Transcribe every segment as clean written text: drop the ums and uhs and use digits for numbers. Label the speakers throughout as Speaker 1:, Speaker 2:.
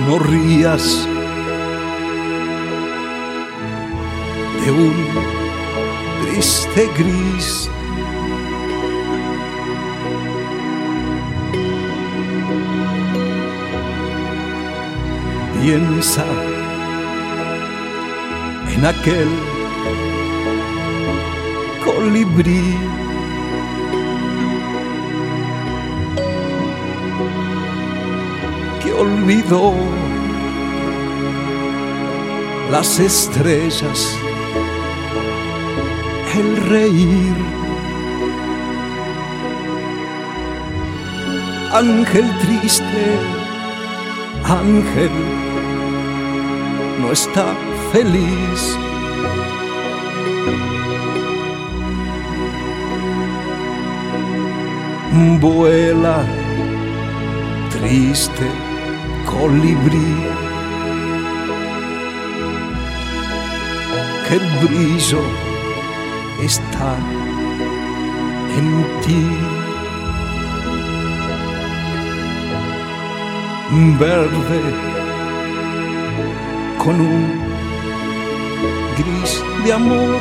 Speaker 1: No rías de un triste gris. Piensa en aquel colibrí que olvidó las estrellas, el reír. Ángel triste, ángel, no está feliz. Vuela, triste colibrí, que el brillo está en ti. Verde con un gris de amor,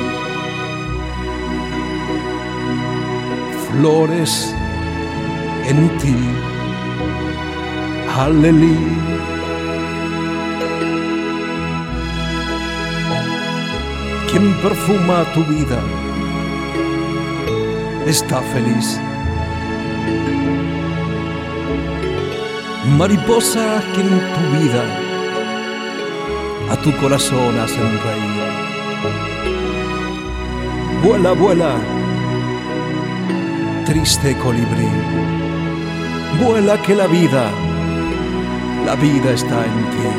Speaker 1: flores en ti, alelí. Quien perfuma tu vida está feliz. Mariposa que en tu vida a tu corazón hacen reír. Vuela, vuela, triste colibrí. Vuela que la vida está en ti.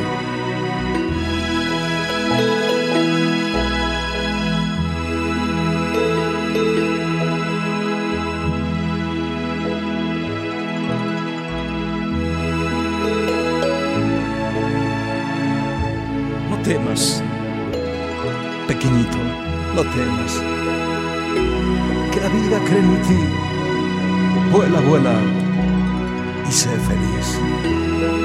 Speaker 1: No temas, pequeñito, no temas, que la vida cree en ti. Vuela, vuela y sé feliz.